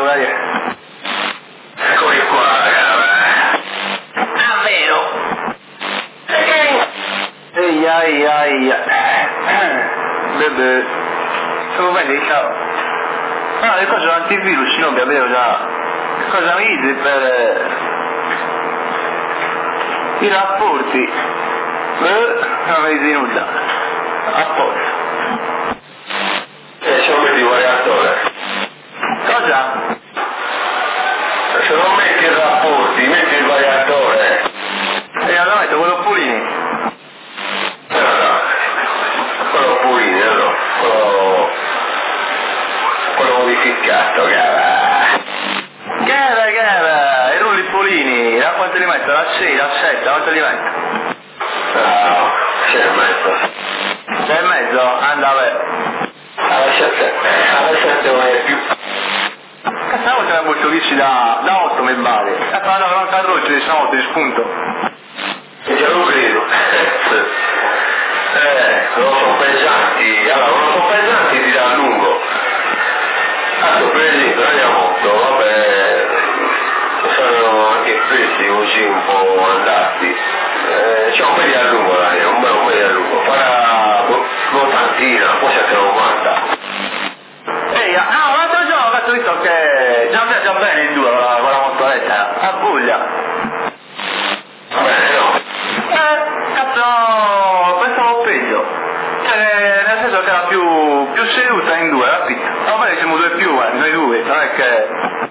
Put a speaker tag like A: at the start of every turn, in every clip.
A: Guaria.
B: Eccomi qua, cara.
A: Ah, vero? Eia. Bebe, come vai? Ciao. No, le cose antivirus, non avevo già. Cosa mi dite per i rapporti? Non mi dite nulla. A posto.
B: Se non metti il variatore.
A: Cosa?
B: Se non metti i rapporti, metti il variatore.
A: E allora metto quello Pulini.
B: Quello Pulini, no? Quello modificato, gara.
A: Gara, i rulli Pulini, a quanto li metto? La 6, la 7, a quanto li metto?
B: No, 6,5.
A: 6,5? Andava.
B: Alla 7 non è più.
A: Questa volta abbiamo molto visti da 8 mi pare. E poi andava un carroccio di stanotte di spunto.
B: Già lo credo. Non sono pesanti, allora non sono pesanti ti dà a lungo. Tanto per esempio andiamo molto, vabbè, sono anche prezzi così un po' andati. C'è un po' di a lungo l'aria, un po' di a lungo, farà l'ottantina, poi 7,90.
A: Ehi, l'altro giorno ho visto che già viaggia bene in due con la motoretta, a Puglia.
B: Bene, no?
A: Cazzo, pensavo peggio. Nel senso che era più seduta in due, capito? Ma poi siamo due più, noi due, non è che...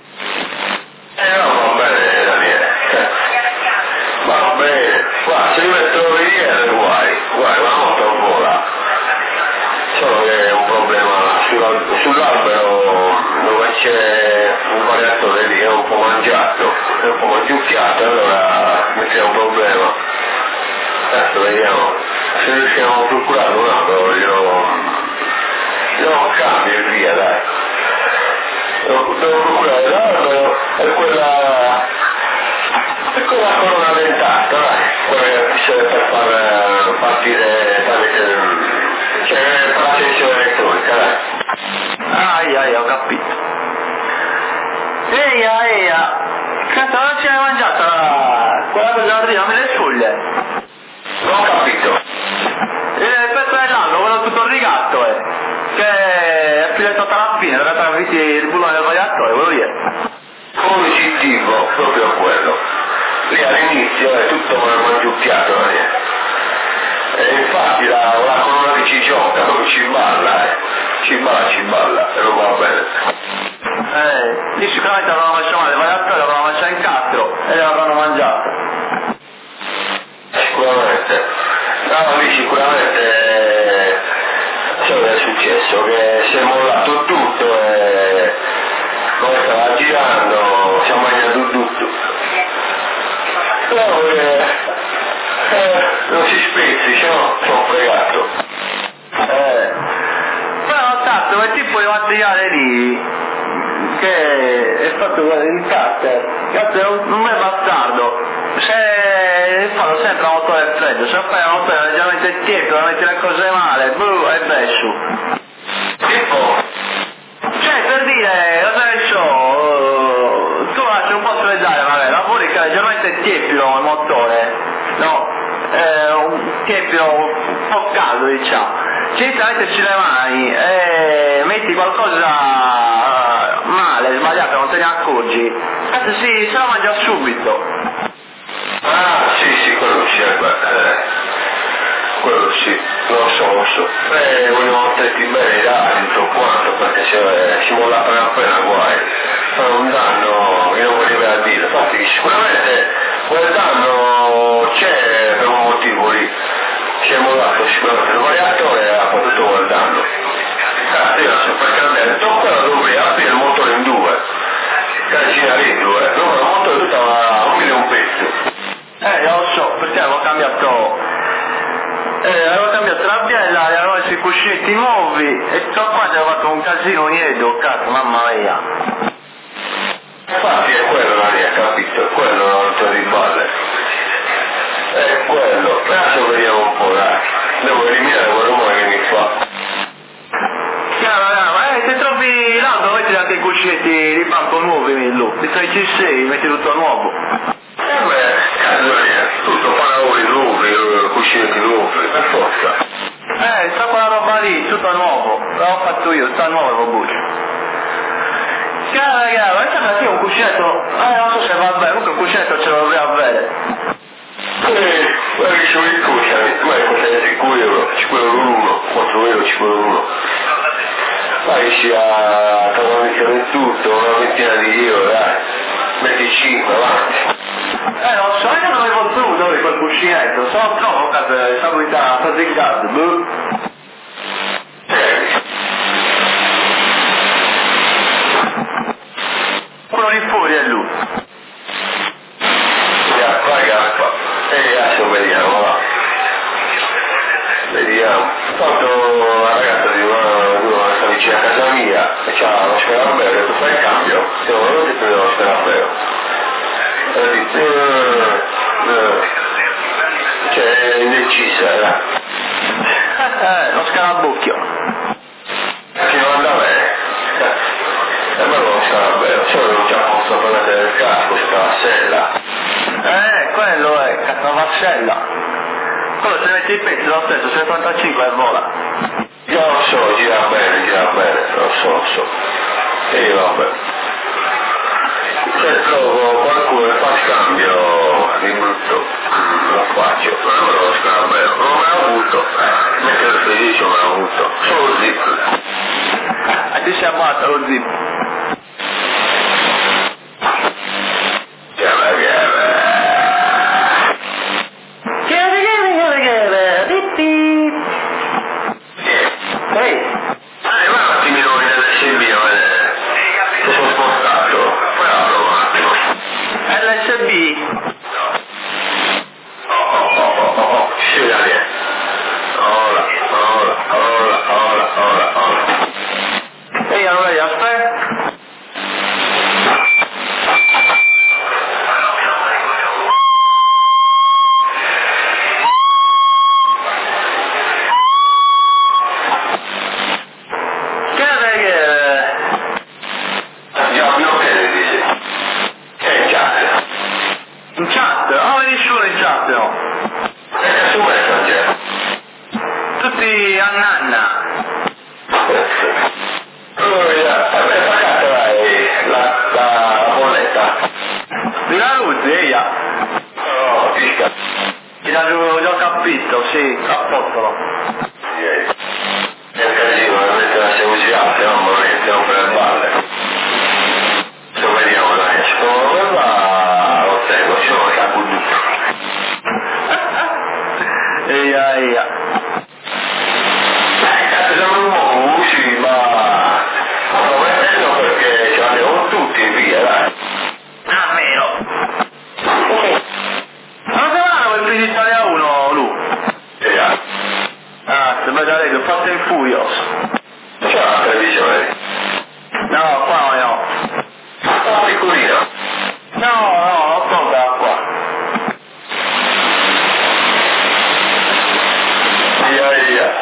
B: No, va bene Daniele. Va bene, guarda, se io metto vedere guai, la moto vola. Solo che è un problema sull'albero dove c'è un variatore lì, è un po' mangiato, è un po' mangiucchiato, allora mi crea un problema. Adesso vediamo se riusciamo a procurare un altro, io cambio e via, dai. Devo procurare l'albero e quella corona dentata, dai, quella che serve per far partire tramite, cioè per la tensione elettronica, dai.
A: Ho capito. Eia. Cazzo, non ci hai mangiata quella cosa prima, me le sfuglie.
B: Non ho capito.
A: Il pezzo dell'albero, quello tutto rigatto, che è filettato alla fine, dove travisti il bullone del variatore, quello lì è.
B: Positivo, proprio quello. Lì all'inizio è tutto mangiucchiato, e infatti la colonna che ci gioca, non ci balla, e non va bene.
A: Lì sicuramente avranno messo male il variatore, l'avranno messo in castro e l'avranno mangiata.
B: Sicuramente. No, lì sicuramente sai cosa è successo? Che si è mollato tutto e come stava girando si è mangiato tutto. No, non si spezzi, se no sono fregato.
A: Però tanto quel tipo di materiale lì che è fatto in carter, cazzo è un bel bastardo. Se fanno sempre un motore freddo, se fai un motore leggermente tiepido, metti le cose male, è bescio.
B: Tipo?
A: Cioè per dire, cosa ne so, tu lasci un po' freddare magari, lavori che è leggermente tiepido il motore, no? Un tiepido un po' caldo diciamo. Ci inizi a metterci le mani e metti qualcosa male, sbagliato, non te ne accorgi, cazzo se la mangia subito.
B: Ah, sì, quello sì, quello sì, lo so. Vogliamo metterti bene dai, tutto quanto, perché si molla appena guai. Fa un danno che non voleva dire, infatti sicuramente quel danno c'è per un motivo lì. Si è mollato sicuramente il variatore e ha fatto tutto quel danno. Cazzo, io so per cambiare, quello dovrei aprire il motore in due. Caricina lì in due, no, il motore tutto a 1 milione un pezzo.
A: Lo so, perché avevo cambiato la biella, avevo messo i cuscinetti nuovi e tutto quanto avevo fatto un casino niente, cazzo, mamma mia.
B: Infatti è quello la mia, capito? È quello l'altro di balle. È quello, adesso vediamo un po', dai. Devo eliminare quel rumore che mi fa.
A: Chiaro, se trovi là però metti anche i cuscinetti di banco nuovi, li fai C6, metti tutto nuovo.
B: Tutto panavoli nuovi, cuscinetti nuovi, per forza.
A: Sta quella roba lì, tutto nuovo, l'ho fatto io, sta nuovo il robuccio. Chiaro, questa è un cuscinetto, non so se va bene, comunque un cuscinetto ce lo dovrei avere.
B: Guarda che ci vuoi i cuscinetti, ma costa 5 euro, 5 euro l'uno, 4 euro, 5 euro l'uno. Poi sia travolgere in tutto, una ventina di euro, dai, metti 5, avanti.
A: Non so, io non avevo voluto quel cuscinetto, sono troppo per stabilità, faticato, quello di fuori è lui.
B: Qua. E adesso vediamo, va. Vediamo. Tanto la ragazza di una sta vicino a casa mia e c'ha lo scarabeo, ho detto fai il cambio, se non lo ti prendo lo scarabeo. E ho detto, cioè indecisa,
A: Lo scarabucchio.
B: Che non anda bene. E me lo scarabeo, se non c'è posto per mettere il casco, c'è la sella.
A: Quello è Cattavassella. Quello se metti il pezzo lo stesso, 75 e vola.
B: Io lo so, gira bene, lo so. E vabbè. Se trovo qualcuno che fa scambio di brutto, lo faccio. Non lo scambio, non me l'ho avuto. Mentre il felice me l'ho avuto. Solo zip.
A: E ti sei ammazza lo zip. Tutti a nanna.
B: La bolletta.
A: Di la luce,
B: No, fisca.
A: Ti l'ho capito, sì, appottolo.
B: Nel casino, veramente la siamo girati, no? Ma stiamo per le balle. Se vediamo, dai, secondo quella lo tengo, ce l'ho capo tutto.
A: Eia.
B: Siamo un po' usci, ma sto mettendo perché ce l'abbiamo tutti, via, dai.
A: Meno. Non sembrava quel film di Italia 1, Lu? Se vai da lei, lo fate in Furious.
B: C'è la televisione?
A: No, qua no.
B: La piccolina?
A: No, non so da qua.
B: Via.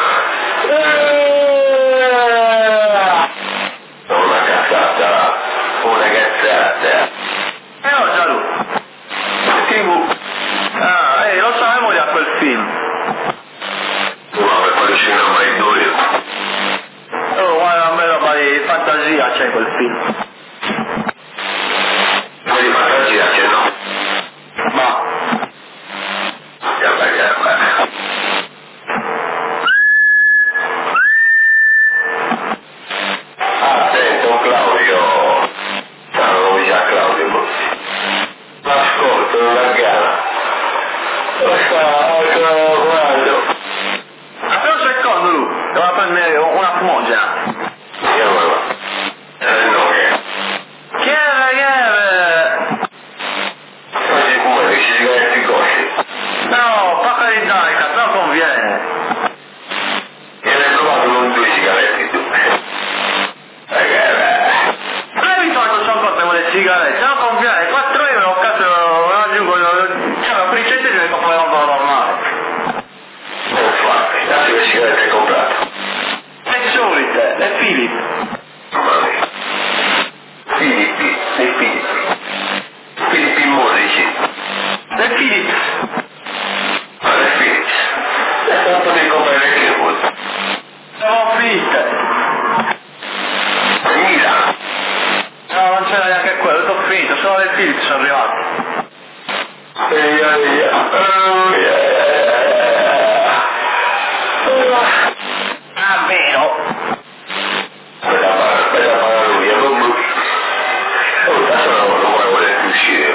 B: Una cazzata.
A: No, già Lu. TV. Lo sapevo da quel film.
B: Ma per quale scena mai due?
A: Oh, guarda, una bella roba di fantasia c'è quel film.
B: Ma di fantasia c'è no?
A: Ma.
B: Attento Claudio. Ciao, già Claudio. Ascolta una gara. Guardo.
A: Aspetta un secondo, Lu. Devo prendere una fumogena.
B: No che. non mi comprare che vuoi.
A: Siamo finite.
B: Milano.
A: No, non c'era neanche quello, tutto finito, solo le figli sono arrivati. Ah, vero?
B: Bella lui, adesso non vuole più uscire.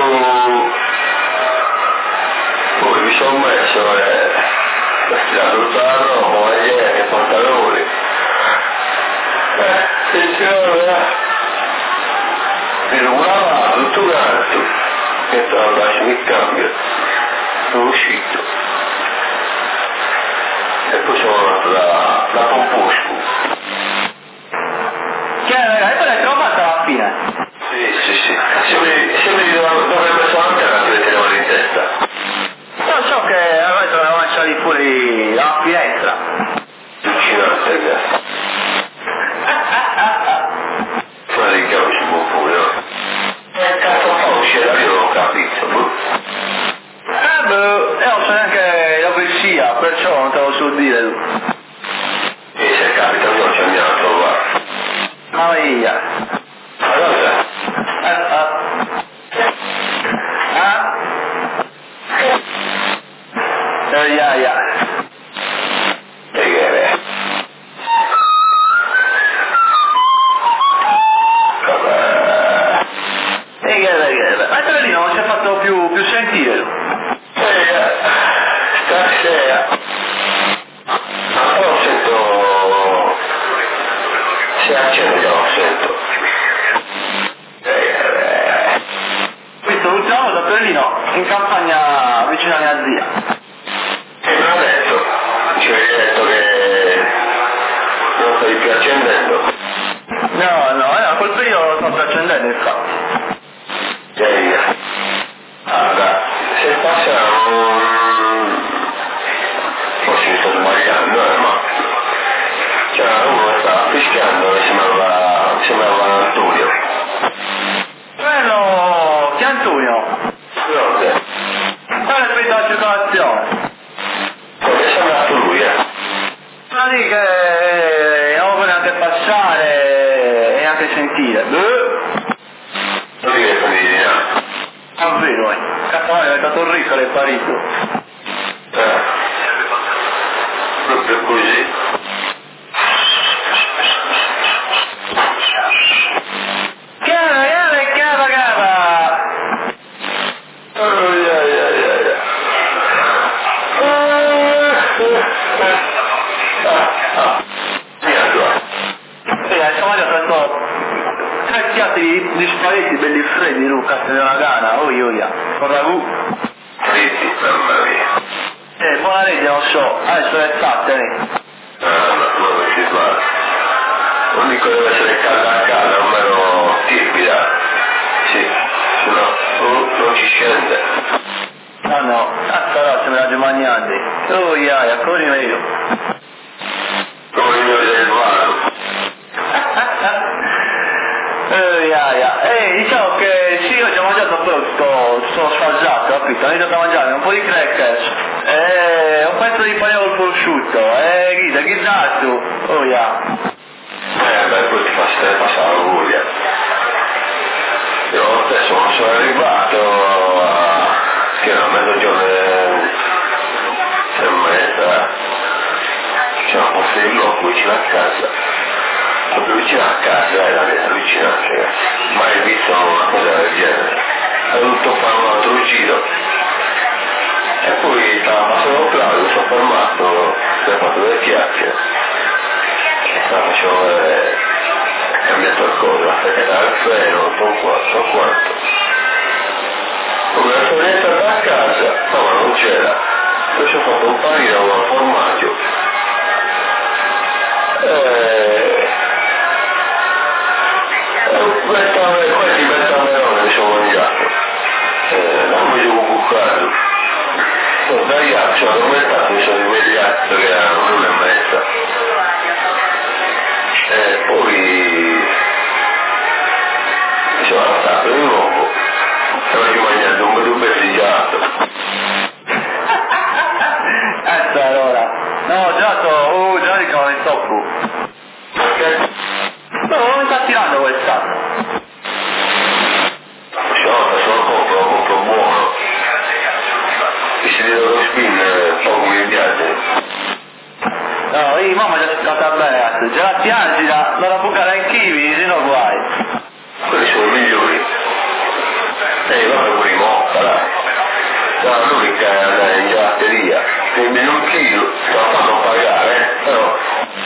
B: Poi mi sono messo la tutta la roba, magliette, pantaloni. Mi rubava tutto quanto. E poi lasciami il cambio. Sono uscito. E poi sono andato da Pompusco.
A: Che hai poi l'hai trovata alla fine?
B: Sì. Sembri dovrebbe essere anche la che tenevano in testa.
A: Non so che a noi dovevamo lasciare fuori la finestra.
B: Allucinante, ragazzi. Ma li capisci un po', no? Cazzo fa uscire, io non ho capito.
A: Non so neanche dove sia, perciò non te lo so dire.
B: E se capita non ci andiamo a trovare.
A: Ma via.
B: Allora?
A: Yeah.
B: E che è?
A: Ma te lì non si è fatto più sentire.
B: Stasera. Lo sento. Si accende già, lo sento.
A: Visto l'ultima volta a Berlino, in campagna vicino a mia zia.
B: E non ho detto, ci hai detto che non stai più accendendo.
A: No, a quel periodo sto accendendo infatti.
B: Allora, se passiamo, forse mi sto sbagliando, ma c'era uno che stava fischiando e sembrava Antonio.
A: Quello, che Antonio?
B: Dove?
A: Quale è la circolazione?
B: Perché è sembrato lui,
A: Ma lì che non può neanche passare e neanche sentire.
B: Non mi riesco di là.
A: Non vedo, Cazzo, è diventato ricco, è parito.
B: Proprio così.
A: Cava! Insomma, ho preso 3 piatti di spaghetti belli freddi, Luca, se ne una gana, oia, con ragù.
B: Fritti, mamma mia.
A: Buona legge, non so, adesso le fatte,
B: Non si fa. L'unico deve essere calda, almeno tiepida. Sì, se no non ci scende.
A: Ah no, però se me la giù mangiando. Oia, corri meglio.
B: Come il mio del varo.
A: Diciamo che sì, oggi ho mangiato però sto sfasciato, capito? Ho iniziato a mangiare un po' di crackers, un pezzo di pane col prosciutto, che dato?
B: Poi ti fa passare la voglia. Io adesso non sono arrivato che era mezzogiorno e mezza. C'è un posto di blocco vicino a casa. Proprio vicino a casa era allucinante, ragazzi. Mai visto una cosa del genere. Ho dovuto fare un altro giro. E poi stava passando Claudio, sono fermato, si è fatto delle chiacchiere. E stava facendo cambiato il coso, aspettare il freno, tutto quanto. Come sono rientrato a casa, no, ma non c'era. Poi ci ho fatto un panino al formaggio. Questi betamerone mi sono mangiato. Non mi devo bucare. Sono tagliato, sono addormentato, mi sono svegliato che era 1:30. E poi mi sono alzato di nuovo e oggi ho mangiato un bel pezzigiato.
A: Allora. mamma già stata bene, ragazzi. Gelati Angela, non la bucare anch'io, se no guai.
B: Quelli sono i migliori. Vabbè pure i mocca, dai. No, l'unica è andare in gelateria. Quindi un chilo, te la fanno pagare, però...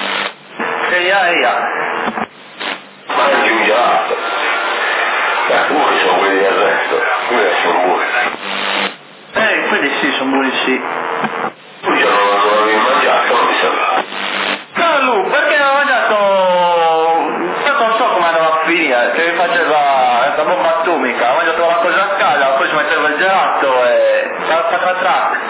A: Ia.
B: Mangi un gelato. Buoni sono quelli del resto, quelli sono buoni.
A: Quelli sì, sono buoni sì.
B: Tu già non l'avevi mangiato, non mi sembra.
A: No, Lu, perché non ho mangiato... Tanto non so come andava a finire, che mi faceva la bomba atomica, ho mangiato una cosa a casa, poi ci metteva il gelato e... track.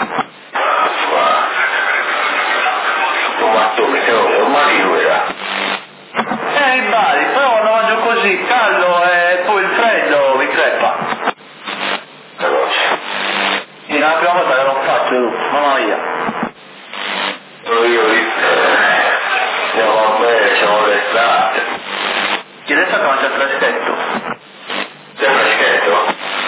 B: Bomba atomica, ormai lui era.
A: In Bali, però lo mangio così, caldo e poi il freddo mi crepa. Sì, è la prima volta che lo faccio, Lu, mamma mia.
B: Io andiamo a bere, siamo d'estate.
A: Chi l'estate mangia il freschetto?
B: C'è il freschetto?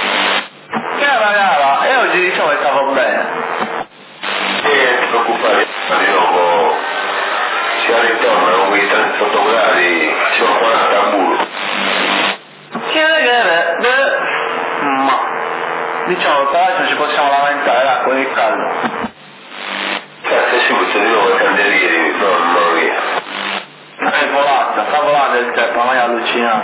A: Cara, e oggi diciamo che stavo bene.
B: Non ti preoccupare, di nuovo si ritorna con quei 38 gradi, sono 40 a muro.
A: Ma diciamo per adesso ci possiamo lamentare, l'acqua è caldo.
B: Cazzo, si butta di nuovo i candelieri, non via.
A: Sta volando il tempo, ma è allucinante.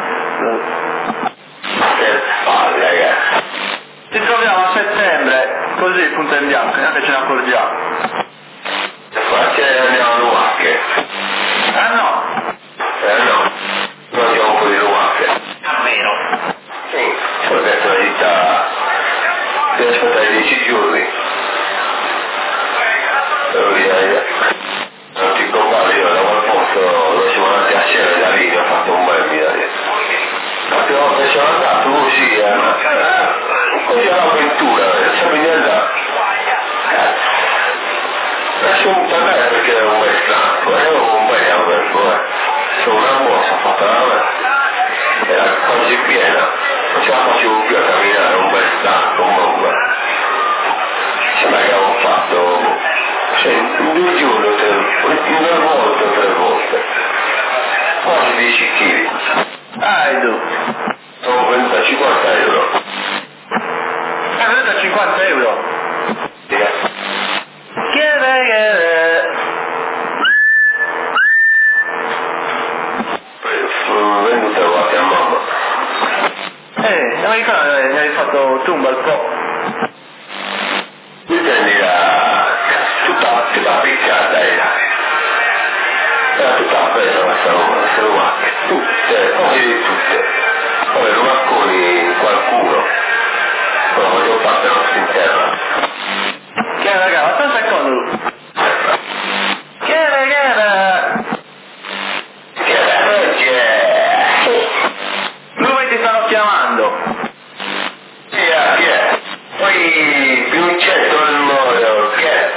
B: Che palle, ragazzi.
A: Ci troviamo a settembre, così punto in bianco, neanche ce ne accorgiamo.
B: Infatti andiamo a Luacche.
A: No.
B: No, noi andiamo un po' di Luacche.
A: Almeno.
B: Sì, sono dentro la città, devo aspettare 10 giorni. Però non ti compare, io da quel posto dove siamo andati a cena da lì, ho fatto un bel viaggio. L'altra volta siamo andati così, così all'avventura, non siamo in andare. Cazzo. Adesso non tornare perché è un bel campo, un bel campo, C'è una mossa fatta la era quasi piena, non ce la facevo più a camminare, un bel stanco, comunque. Sembra che avevo fatto, in 2 giorni, 2 volte o 3 volte, quasi 10 kg.
A: Edu.
B: Sono venuto a 50 euro.
A: È venuto a 50 euro.
B: Venuto a mamma.
A: Non mi ricordo che mi hai fatto tu un bel po'.
B: Mi prendi tutta piccata era tutta bella questa roba, tutte, quasi tutte. Vabbè, lumacconi qualcuno, però voglio parte non si interra.
A: Che raga, aspetta un secondo. Che lui ti stanno chiamando.
B: Chi è? Poi Pinuccetto nel modo, che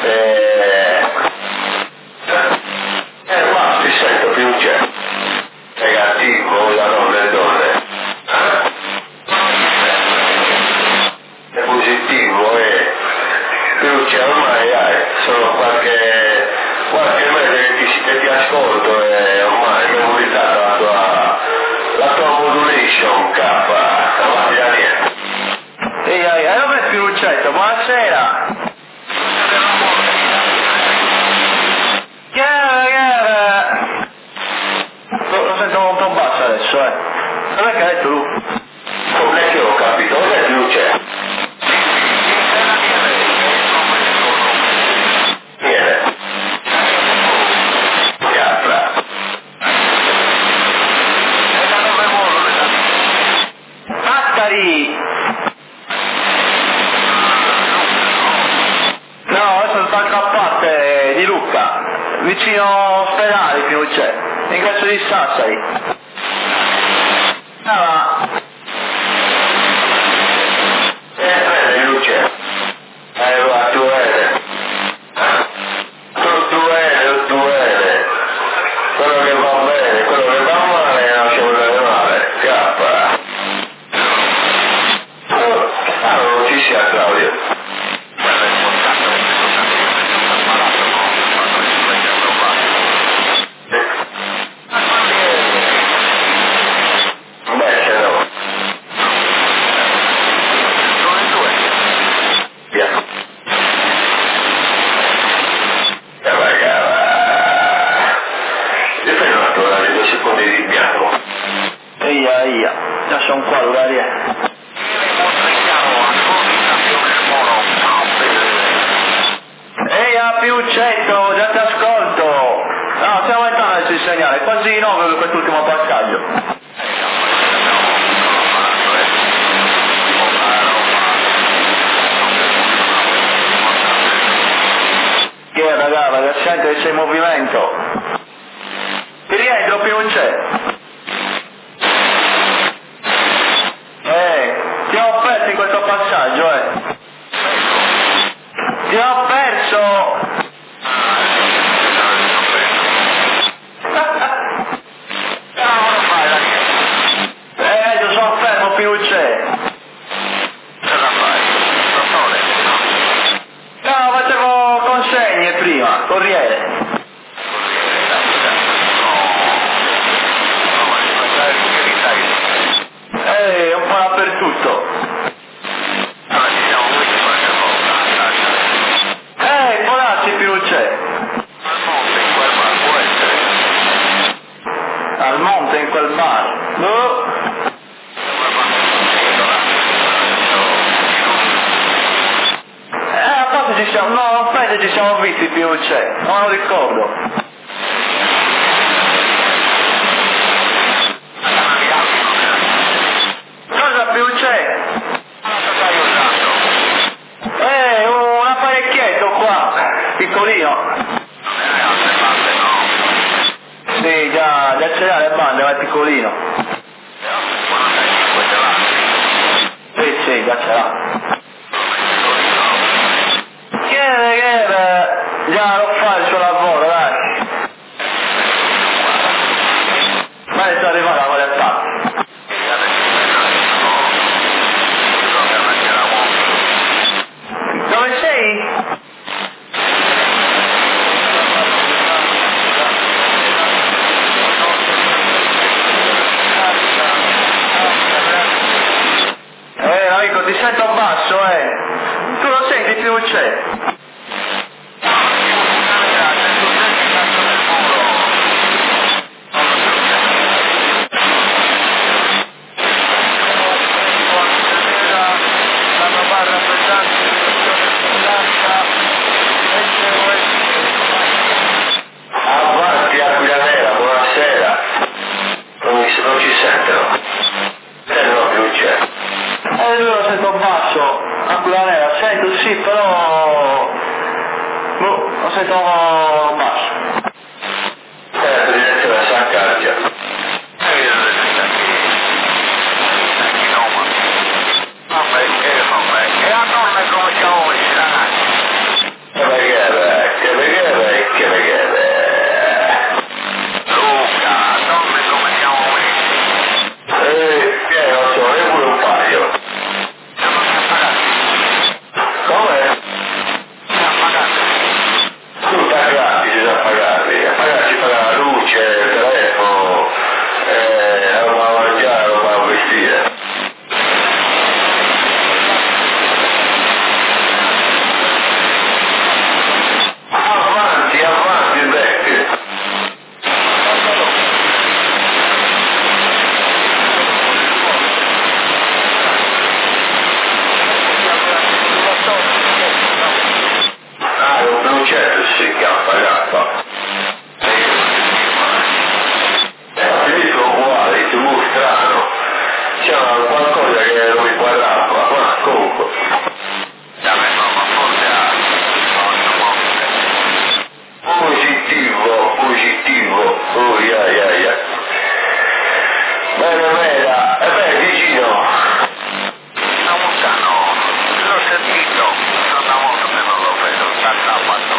B: ma ti sento Pinuccetto. Negativo, la donna e donne. È positivo e Pinuccetto ormai sono qualche mese che ti ascolto e ormai mi è modificata la tua modulation K, avanti da niente.
A: Ehi, dove è Pinuccetto? Buonasera. Lo sento un po' basso adesso, Dov'è che hai detto tu?
B: Non è che ho capito, dove è Pinuccetto? Niente. Piazza.
A: Ascari! No, adesso sto a parte di Lucca, vicino ospedale Pinuccetto, in caso di Sassari.
B: Prende Pinuccetto. Va, tu vede. Tu vede. Quello che va bene, quello che va male, non ci vuole male. Scappa. Non ci sia Claudio.
A: segnale, quasi 9 per quest'ultimo passaggio. Chi è ragazzi, sente che c'è in movimento. Ti rientro più non c'è. Ti ho perso in questo passaggio, Ti ho perso! Io sono fermo, più non c'è.
B: Cosa fai?
A: No, facevo consegne prima, corriere. Un po' dappertutto. Può darsi più non c'è. Al monte in quel bar. No. A parte ci siamo, no, aspetta, ci siamo visti più non c'è, non me lo ricordo. Cosa più c'è? Un apparecchietto qua, piccolino. Sì, già ce l'ha le bande, ma è piccolino. Sì, già ce l'ha. Già lo fa il suo lavoro, dai. Ma è arrivata con le patte. Dove sei? Amico, ti sento basso, Tu lo senti più non c'è?
B: Avanti Aquila Nera, buonasera. Non ci sentono. No, più c'è.
A: Io lo sento basso, Aquila Nera, sento sì, però... lo sento basso.
B: Direzione San Cardia. E a nonna come siamo messi ragazzi? Che veghere. Luca, donne come siamo messi? Pieno sono, e pure un paio. Non mi ha pagati. Come? Mi ha pagati. Tutti a gratis, a pagarli. A pagarci paga la luce, il telefono, roba da mangiare, roba da vestire. Avanti, vecchio. Un blucetto si chiama pagato. Il disco uguale, il tubo strano. C'era qualcosa che non mi quadrava, ma comunque. Positivo, Bene, vicino. Da Montano, l'ho sentito, non da molto che non lo vedo, da sabato.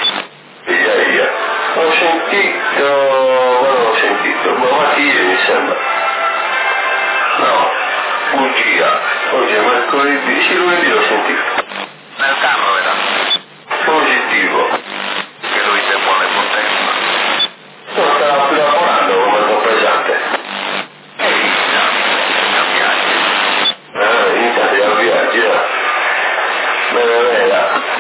B: L'ho sentito, mattina mi sembra. No, bugia, oggi è mercoledì, sì, lunedì l'ho sentito. Nel carro era? Positivo. Che lui si vuole potenza. Non stava più lavorando come il pesante. Iniziate a viaggiare. Bene.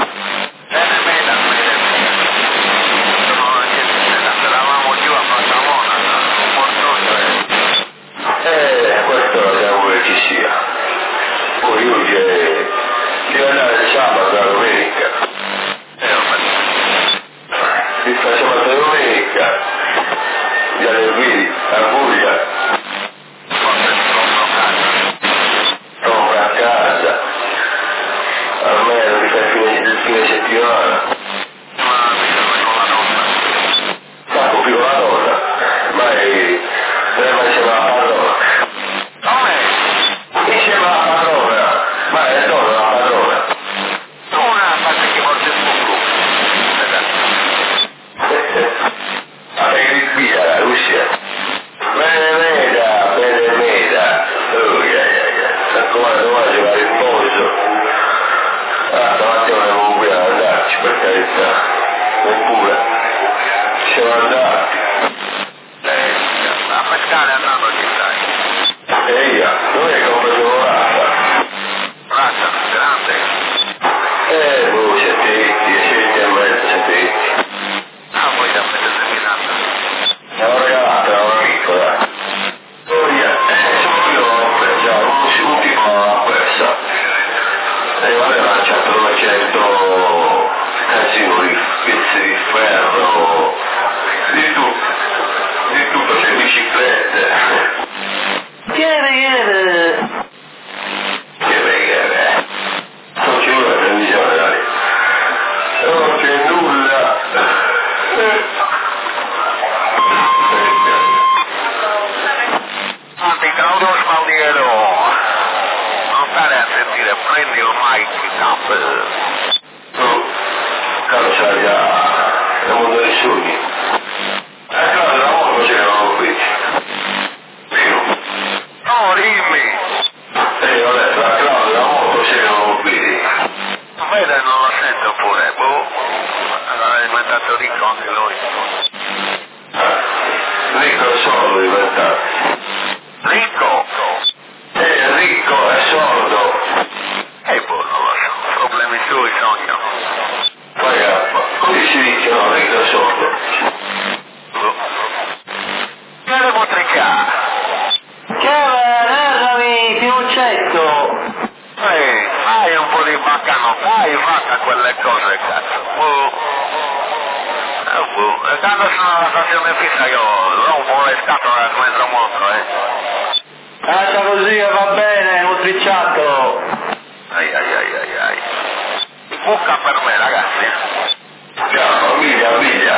B: Eravamo giù a Passamona, un portone. Questo lo sappiamo che ci sia. Poi oggi è andati?
A: A pescare andando ci stai.
B: Eia, dove hai comprato rata?
A: Rata, grande.
B: Boh, 10 e mezzo, 7.
A: Ah, poi da me determinata.
B: L'ho regalata a un amico, dai. Oh, yeah. Sono io, già, un tipo a questa. E mi aveva lanciato 900 casino di pezzi di ferro, di tutto, c'è biciclette.
A: Chiede.
B: Non c'è una televisione, dai. Non c'è nulla.
A: Anticaudo Spaudiero. Non stare a sentire, prendi ormai il pick-up.
B: No, caro sai già, siamo dei sogni. Claudio, la moto c'erano qui. Più.
A: No, dimmi.
B: Ho detto, la Claudio, la moto c'erano qui.
A: Vede, non lo sento pure. Boh. È diventato ricco anche lui.
B: Ricco e sordo diventato.
A: Ricco?
B: Ricco e sordo.
A: Boh, non lo so. Problemi suoi, sogno.
B: Come si dicono ricco e sordo?
A: Boh. Che devo triccare? Narrami, Pinoccetto. Fai un po' di baccano, fai fatta quelle cose, cazzo. Boh. E quando sono alla stazione fissa io rompo le scatole a mezzo mondo, Lascia così che va bene, nutriciato. Ai. Bucca per me, ragazzi.
B: Ciao, famiglia.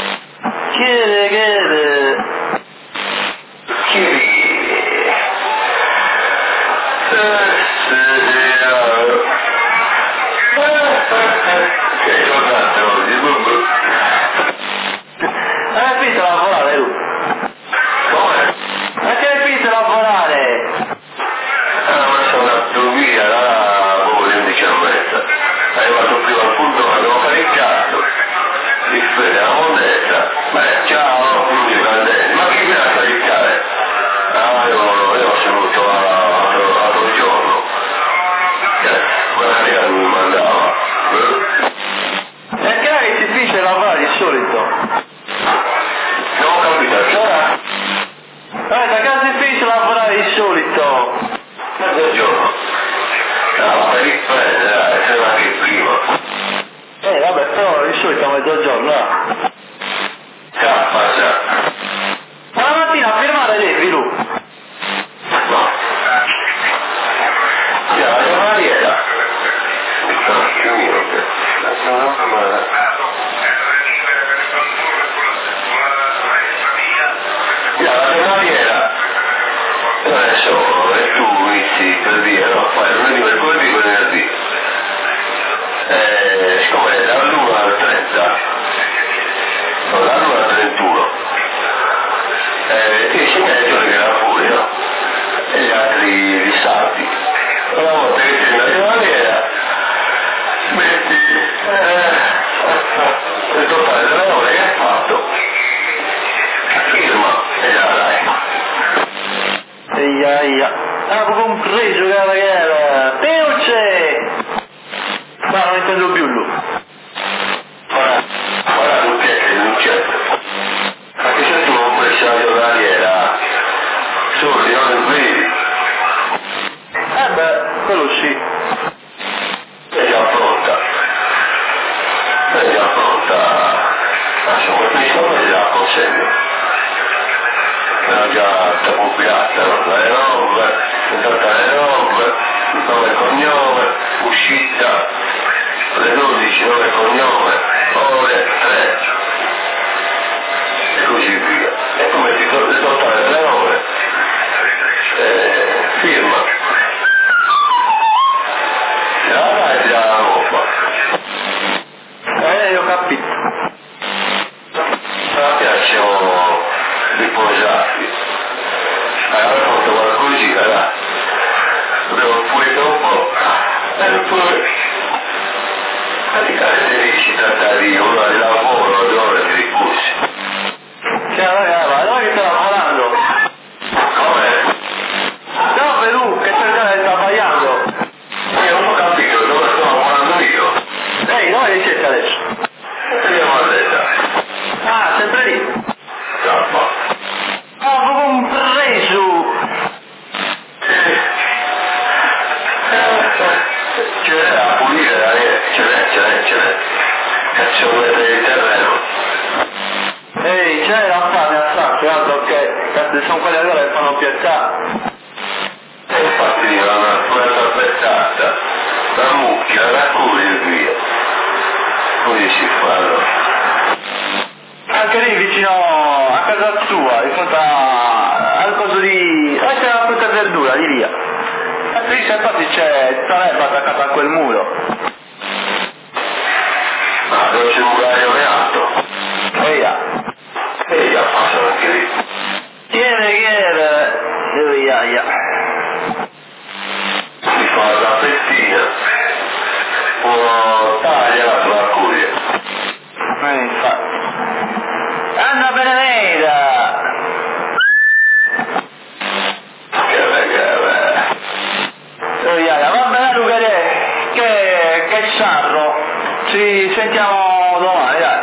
A: Chiede.
B: Che giornata oggi,
A: Hai finito a lavorare, tu?
B: come?
A: Ma che hai finito a lavorare?
B: Ma sono andato via là poco di 11 e mezza. È arrivato prima al punto che avevo caricato. Mi fede la moneta. Ciao, quindi grande. Ma chi mi ha caricare? Io sono venuto l'altro giorno. Quella lì mi mandava.
A: E che hai si finisce a lavorare di solito?
B: Non ho capito, c'era?
A: Da casa si finisce a lavorare di solito?
B: Mezzogiorno. Vabbè, riprende, dai, sembra che prima.
A: Vabbè, però di solito a mezzogiorno,
B: Cappa, già.
A: Ma la mattina a firmare devi, Lu?
B: No. La giornaliera. Che mio, la giornaliera. Adesso tu inizi per dire, no, fai lunedì, mercoledì, venerdì. Siccome è dall'1 al 30, no, dall'1 al 31, ti si mettono che era fuori, no? E gli altri risalti. Una volta che c'è la giornaliera, metti il totale delle ore che hai fatto, firma e gliela dai.
A: Eia. Avevo compreso che era. Peuce! Ma non intendo più, Lu.
B: Guarda tutti che non c'è. Anche se tu non pensi alla giornaliera, soli, non è vedi.
A: Quello sì.
B: È già pronta. Adesso questi soldi li la consegno. Era già compilata, no? Le robe, nome e cognome, uscita, le 12, nome e cognome, ore 3. E così via. E come ti totale delle ore, firma. Dai, la roba.
A: Ho capito.
B: Mi piacciono riposati. Allora ho fatto qualcosina, dai. Abbiamo pulito un po'. E poi praticamente lì si tratta di un'ora di lavoro, 2 ore di ricursi.
A: sono quelle allora che fanno pietà.
B: E infatti dicono una traversata, la mucchia, la curi e via. Così si fa allora.
A: Anche lì vicino a casa sua, di fronte al coso di... c'è la frutta e verdura, di lì. Infatti c'è tutta l'erba attaccata a quel muro.
B: Ma dove c'è un murario reato?
A: Eia,
B: passano anche lì.
A: Chiede,
B: Si fa la pettina, uno taglia la sua curia.
A: Infatti. Anna Benedetta! Va bene Luca, che sarro, ci sentiamo domani, dai.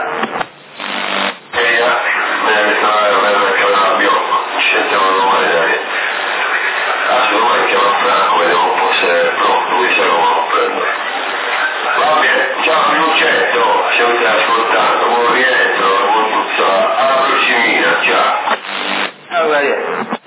B: Ci sentiamo domani, dai. Domani chiamo Franco, vediamo un po' se è pronto, lui se lo comprendo. Va bene, ciao Lucetto, se mi stai ascoltando, buon rientro, buon tutto, alla prossima, ciao.
A: Allora,